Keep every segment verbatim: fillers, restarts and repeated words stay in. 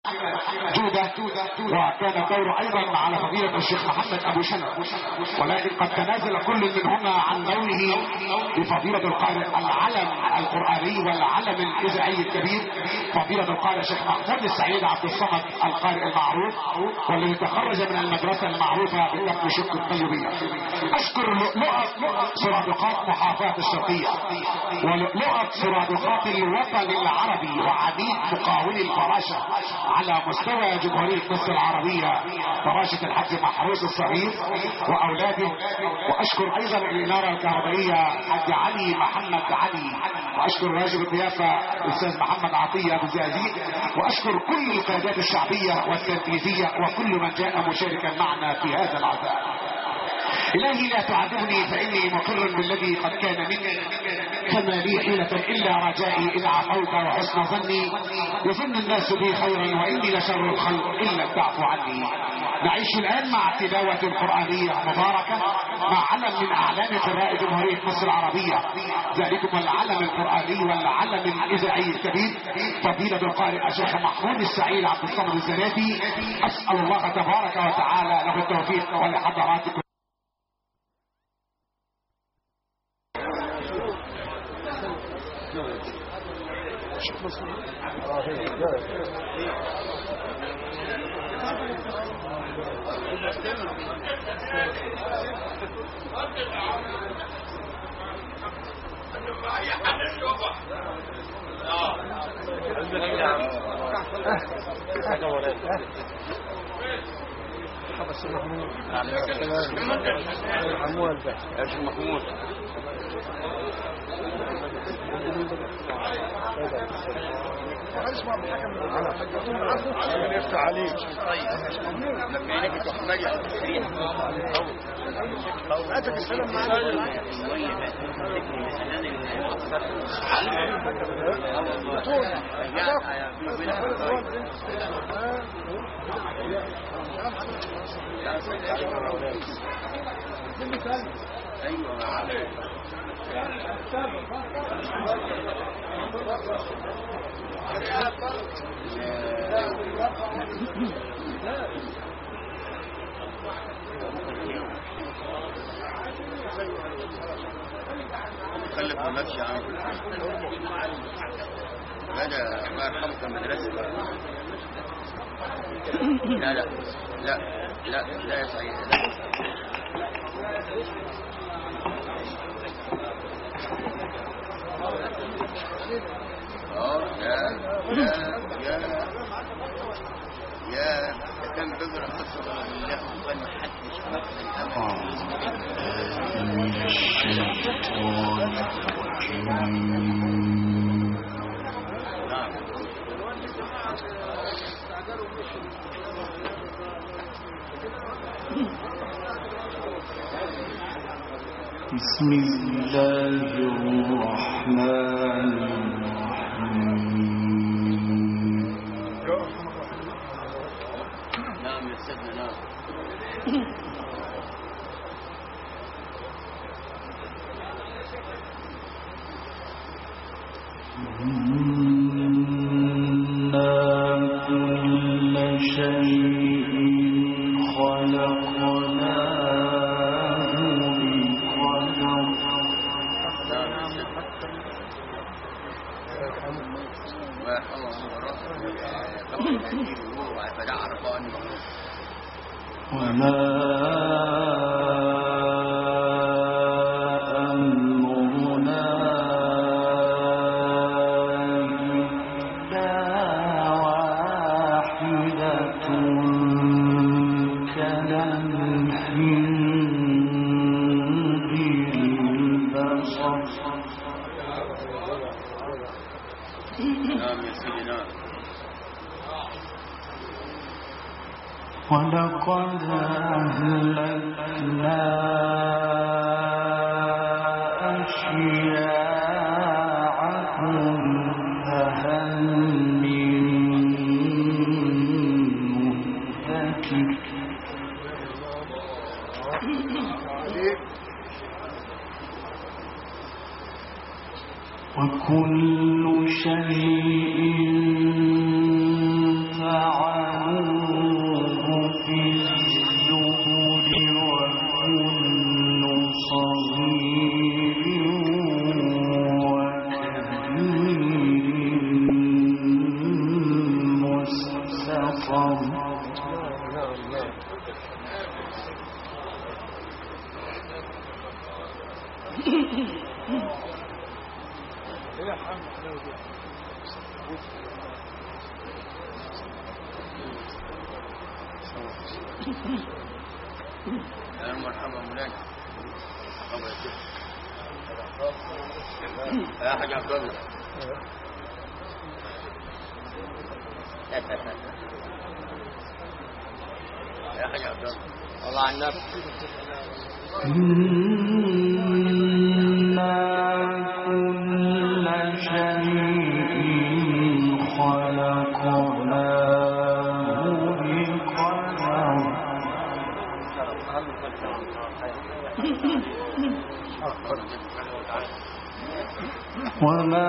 جودة، وكان دور ايضا على فضيلة الشيخ محمد ابو شنب، ولكن قد تنازل كل منهما عن دوره بفضيلة القارئ العلم القرآني والعلم الاذاعي الكبير فضيلة القارئ الشيخ محمود السعيد عبد الصمد القارئ المعروف، والذي تخرج من المدرسة المعروفة بكتب شق الطيبية. اشكر لؤلؤة سرادقات محافظة الشرقية ولؤلؤة سرادقات الوطن العربي وعميد مقاول الفراشة على مستوى جمهورية مصر العربية فراشة الحاج محروس الصغير واولاده. واشكر ايضا الانارة الكهربائية حاج علي محمد علي، واشكر واجب الضيافة الاستاذ محمد عطية ابو زازيق، واشكر كل القيادات الشعبية والتنفيذية وكل من جاء مشاركا معنا في هذا العزاء. إلهي لا تعذبني فإني مقر بالذي قد كان مني، فما لي حيلة إلا رجائي إن عفوت وحسن ظني، يظن الناس بي خيرا وإني لشر الخلق إلا تعفو عني. نعيش الآن مع التلاوة القرآنية مباركة مع علم من أعلام قراء جمهورية مصر العربية، ذلكم العلم القرآني والعلم الإذاعي الكبير فضيلة القارئ الشيخ محمود السعيد عبد الصمد الزناتي. أسأل الله تبارك وتعالى له التوفيق ولحضراتكم. محمود اسمع بالحكم انا يفتح عليك. طيب لما يجي تحتاج هاتك السلام معاك خلف نفسي عنه هذا الله يرحمك المدرسة. لا لا لا لا لا يا سعيد اه يا يا يا يا كان بقرا قصة الله وقال ما حدش مثل من الشيطان الرجيم. بسم الله الرحمن الرحيم. نعم يا سيدنا نعم. إنا كل شيء خلقناه بقدر. وما أمرنا إلا واحدة كلمح بالبصر. نعم يا سيدنا. ولقد أهلكنا أشياعكم فهل من مدكر. وكل شيء فعل مرحبا مولانا. يا حاج عبد الله. يا حاج عبد الله والله عن نفسك. وما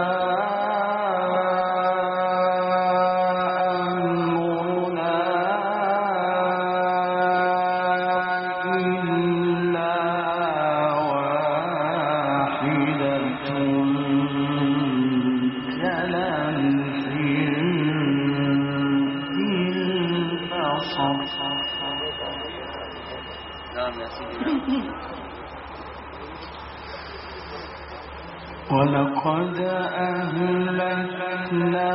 أمرنا إلا واحدة كلمح بالبصر. نعم يا سيدي. ولقد أهلكنا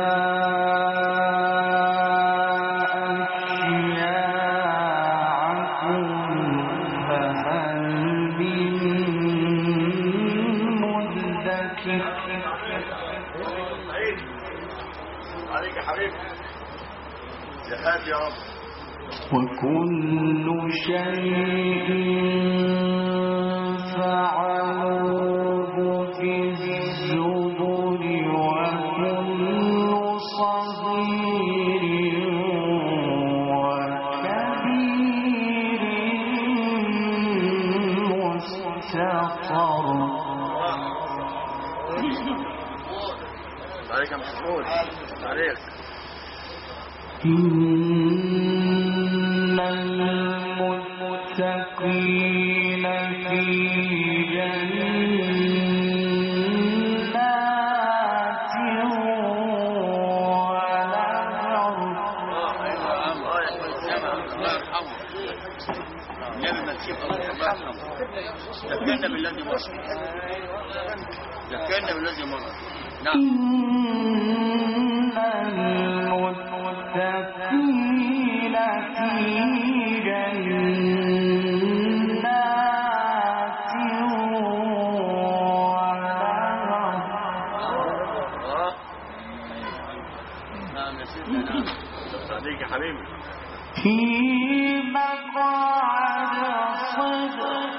أشياعكم فهل من مدكر. عليك يا حبيبي. جهاد يا رب. وكل شيء فعلوه في الزبر وكل صغير وكبير مستقر. عليك يا محمود. عليك. إن المتقين في جنات ونهر. النبي ما تسيب الله يرحمه. ذكرنا بالذي مر. ذكرنا بالذي مر. نعم. إن المتقين في جنات ونهر. نعم يا سيدنا. نعم. عليك يا حبيبي. في مقعد صدق.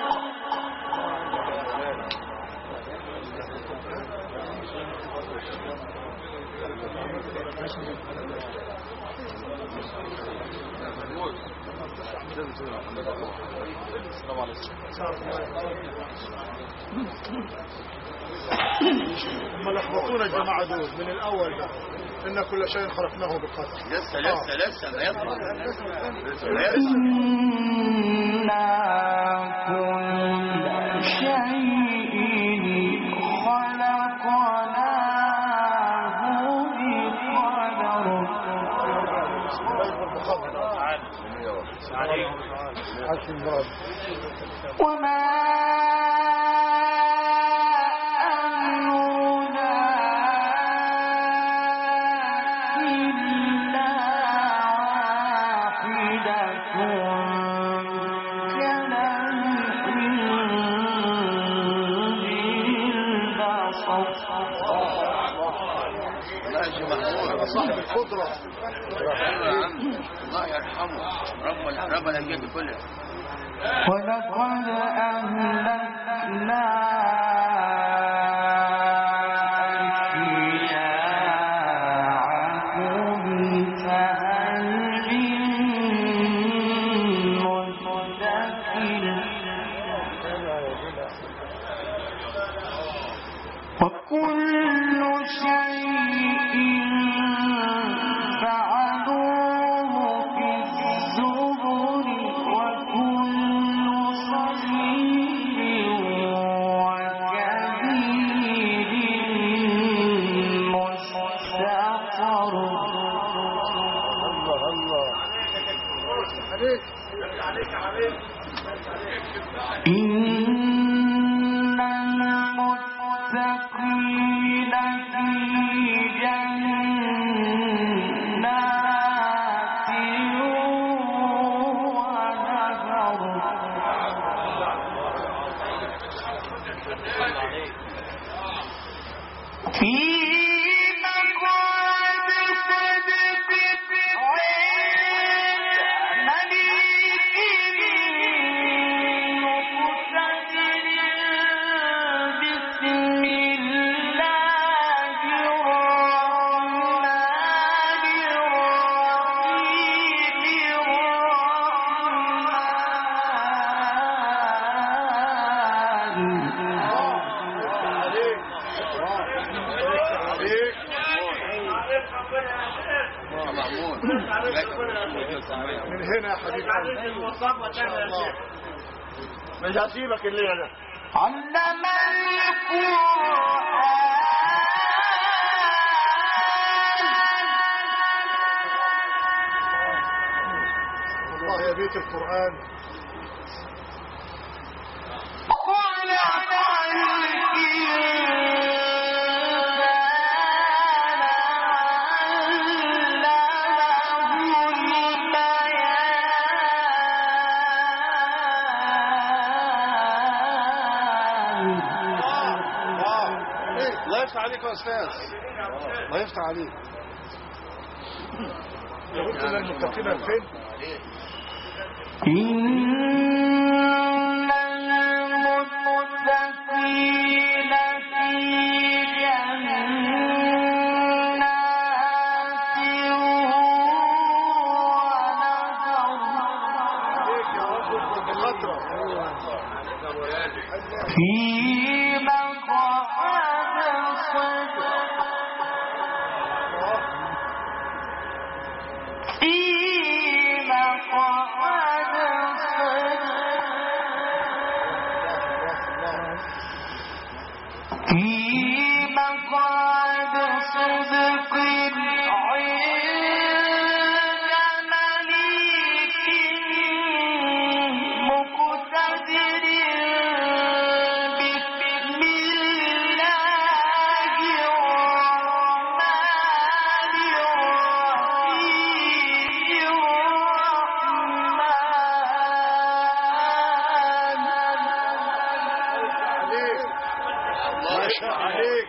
هم لخبطونا الجماعة دول من الأول ده إن كل شيء خلقناه بقدر. لسه لسه لسه ما يطلع. إنا كل شيء خلقناه بقدر. وما أمرنا إلا واحدة كلمح بالبصر. صاحب القدرة. الله يرحمه. ربنا ربنا الجد كله. ولقد أهلكنا أشياعكم فهل من مدكر. وكل شيء فعلوه في الزبر وكل صغير وكبير عليك عليك عليك إن المتقين في جنات ونهر في مقعد صدق عند مليك مقتدر بسم الله الرحمن من هنا يا حبيب قلبي ان شاء الله مش هسيبك الليله ده. علم القرآن والله يا بيت القرآن خلق الله يفتح عليك يا استاذ الله يفتح عليك يقول لنا المتقين فين إن المتقين في جنات عليك يا رب بخاطرك في مقعد صدق في مقعد صدق في مقعد صدق عند مليك مقتدر بسم الله الرحمن الرحيم الله يفتح عليك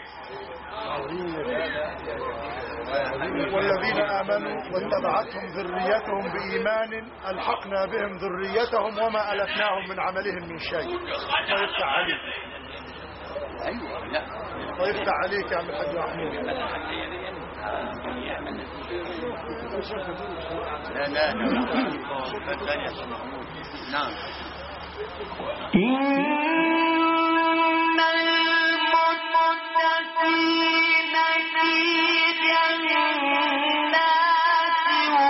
والذين آمنوا واتبعتهم ذريتهم بإيمان ألحقنا بهم ذريتهم وما ألتناهم من عملهم من شيء الله يفتح عليك الله يفتح عليك يا عم الحاج محمود لا لا لا الثانية نعم إن المتقين في جنات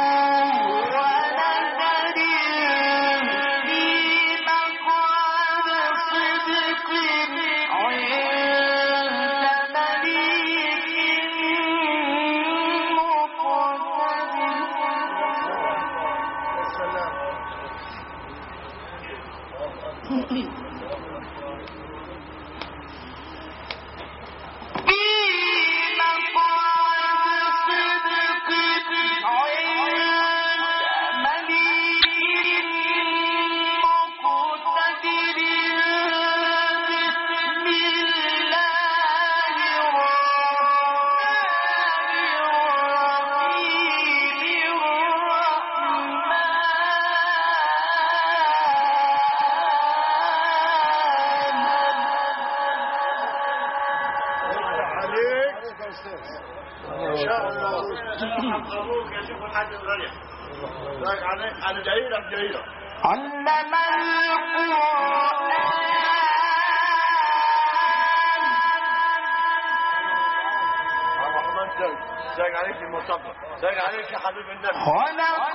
ونهر في مقعد صدق عند مليك مقتدر السلام في مقعد صدق عند مليك مقتدر بسم الله الرحمن يفتح عليك إن شاء الله ابوك يا شيخ الحاج الغالي عليك انا جاي لك جاي لك علم القرآن الرحمن زاج زاج عليك المصبر زاج عليك يا حبيب النبي خلق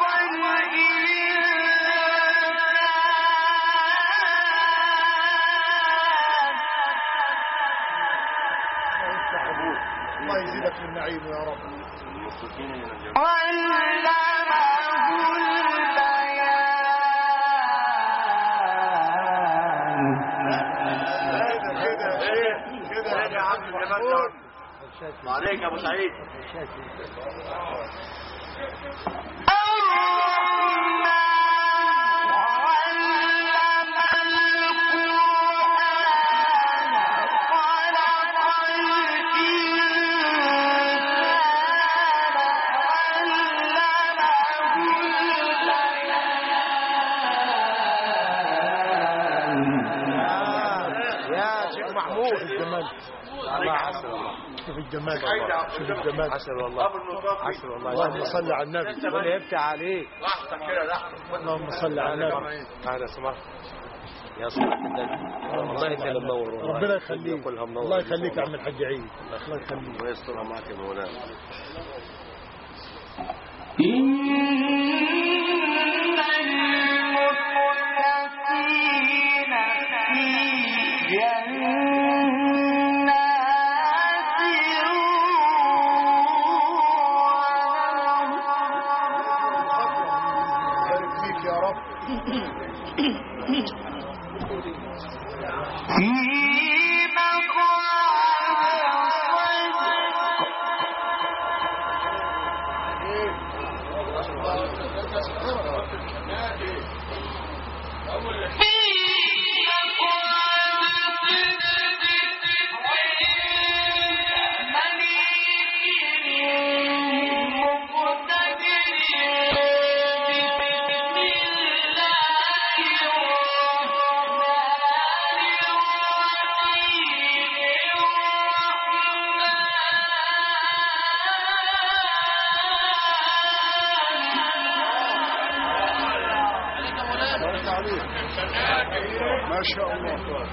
الإنسان الله يزيدك من نعيمه يا رب علمه البيان وعليك يا ابو سعيد. شوف الجمال شوف الجمال عسل والله عسل والله. اللهم صل على النبي. ولا يفتح عليك. لحظه كده لحظه. اللهم صل على النبي. هذا سمح يا صلاة النبي. والله انت اللي منور والله. ربنا يخليك. الله يخليك يا عم الحاج عيد. الله يخليك ويسترها معك يا مولانا. ما شاء الله.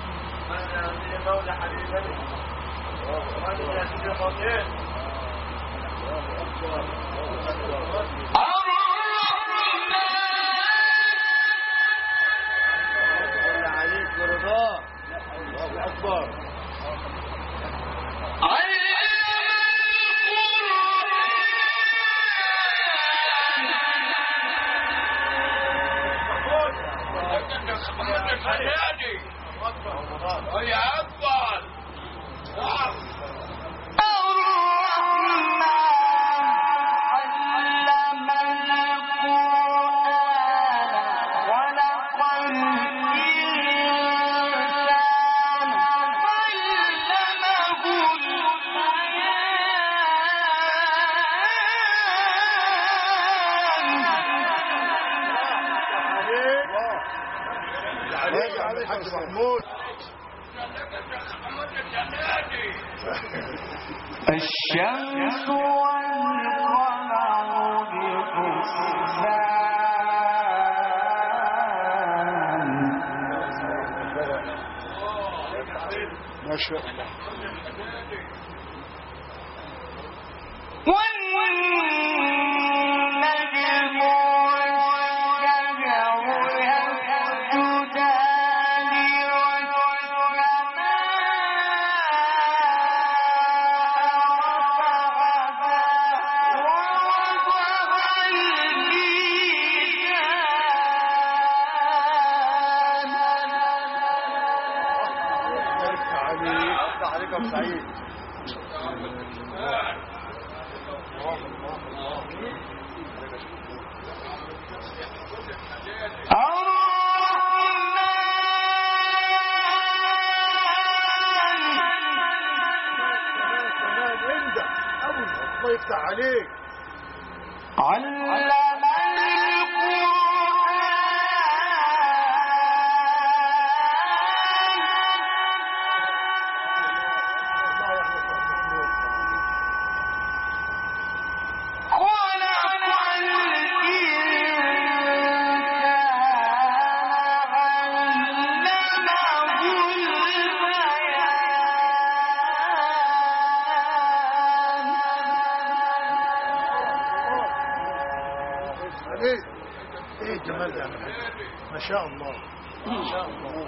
عليك برضاه. الله اكبر. يا أكبر. الحاج محمود. الشمس والقمر بحسبان. ما شاء الله. الله يفتح عليك. علم ايه الجمال ده ما شاء الله ما شاء الله.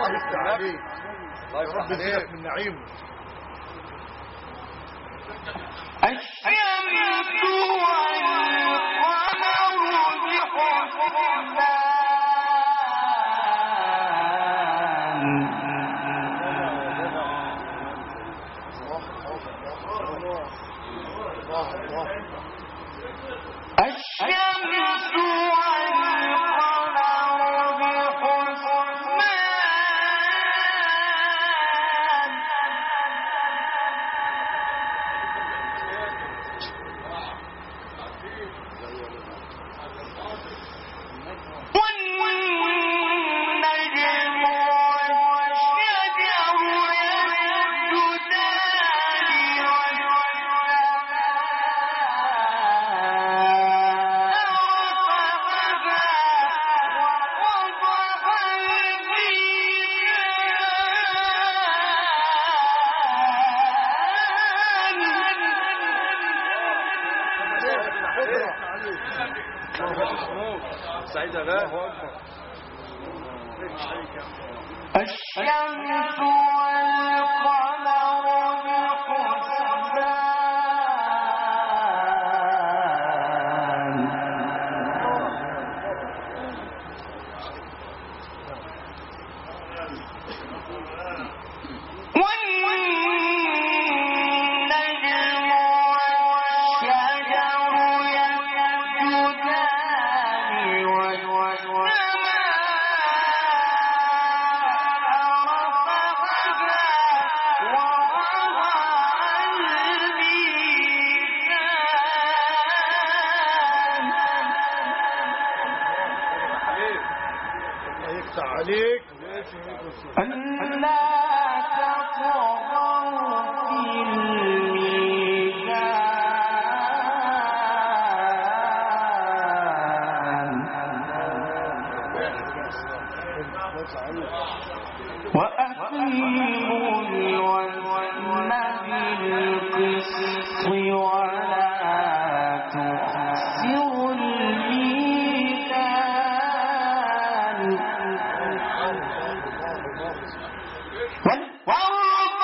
يفتح عليك يا رب يزيدك من نعيمه. الشمس والقمر بحسبان الشمس والقمر بحسبان والنجم والشجر سعيد غاه الشمس والقمر بحسبان والنجم والشجر يسجدان والسماء عليك ألا تطغوا في الميزان وأقيموا الوزن بالقسط ولا تخسروا الميزان والأرض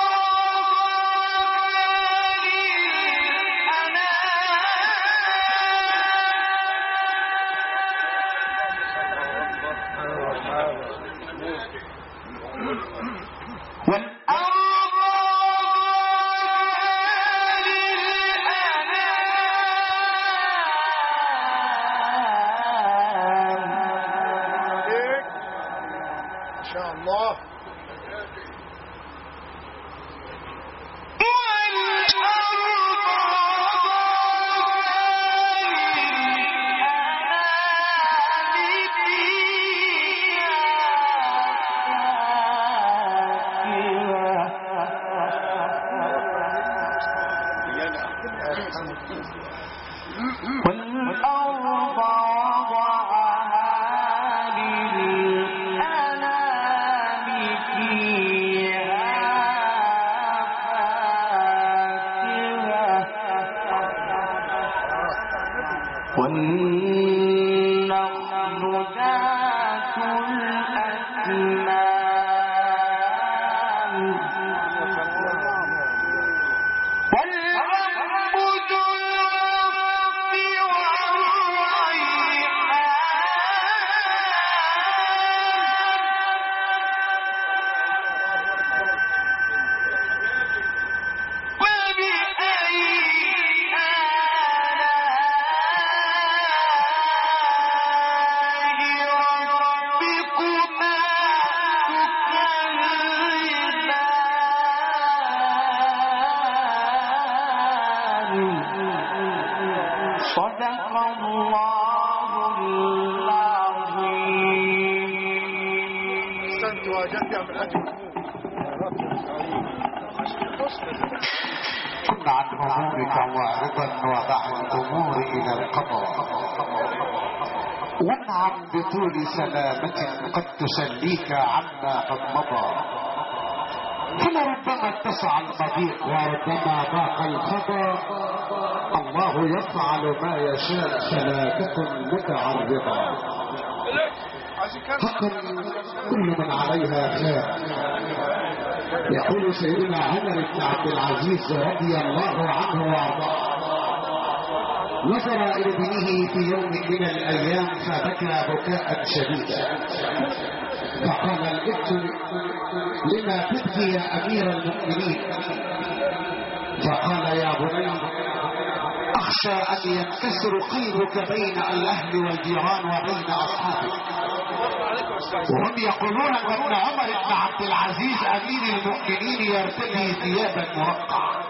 والنخل ذات الأكمام والعنب ذو العصف والريحان فبأي صدق الله العظيم. أحسنت وجدت من أجل كن عن أمورك واعرضا وضع الأمور إلى القضاء وانعم بطول سلامة قد تسليك عما قد مضى فلربما اتسع المضيق وربما ضاق الخطا الله يفعل ما يشاء فلا تكن متعرضا حقا كل من عليها فان. يقول سيدنا عمر بن عبد العزيز رضي الله عنه وارضاه: نظر الى ابنه في يوم من الايام فبكى بكاء شديدا، فقال الابن: لما تبكي يا امير المؤمنين؟ فقال: يا بني، اخشى ان ينكسر قلبك بين الاهل والجيران وبين اصحابك. وهم يقولون ان ابن عمر بن عبد العزيز امير المؤمنين يرتدي ثيابا مرقعه.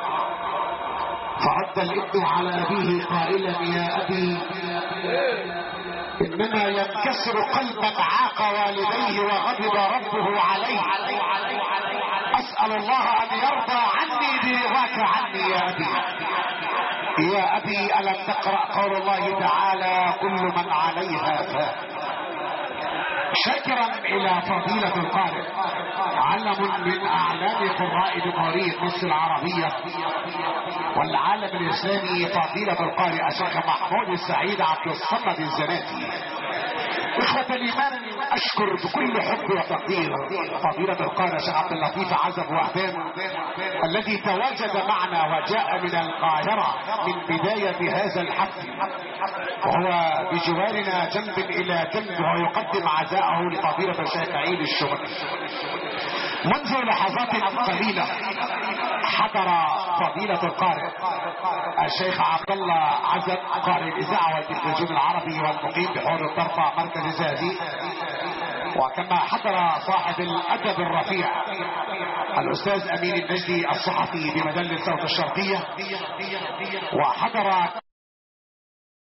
فرد الابن على ابيه قائلا: يا ابي، انما ينكسر قلب من عاق والديه وغضب ربه عليه. اسال الله ان يرضى عني برضاك عني يا ابي. يا ابي، الم تقرا قول الله تعالى: كل من عليها فان. شاكرا الى فضيلة القارئ، علم من اعلام قراء جمهورية مصر العربية والعالم الاسلامي، فضيلة القارئ الشيخ محمود السعيد عبد الصمد الزناتي. اخوة الايمان، اشكر بكل حب وتقدير فضيلة القارئ الشيخ عبد اللطيف عزب وهبان الذي تواجد معنا وجاء من القاهرة من بداية هذا الحفل، وهو بجوارنا جنب الى جنب ويقدم عزاءه لفضيلة الشيخ عيد الشغل. منذ لحظات قليلة حضر فضيلة القارئ الشيخ عبد الله عزب قارئ الاذاعة والتلفزيون العربي والمقيم بحور الطرفة مركز الزهدي، وكما حضر صاحب الادب الرفيع الاستاذ امين النجدي الصحفي بمجلة صوت الشرقية، وحضر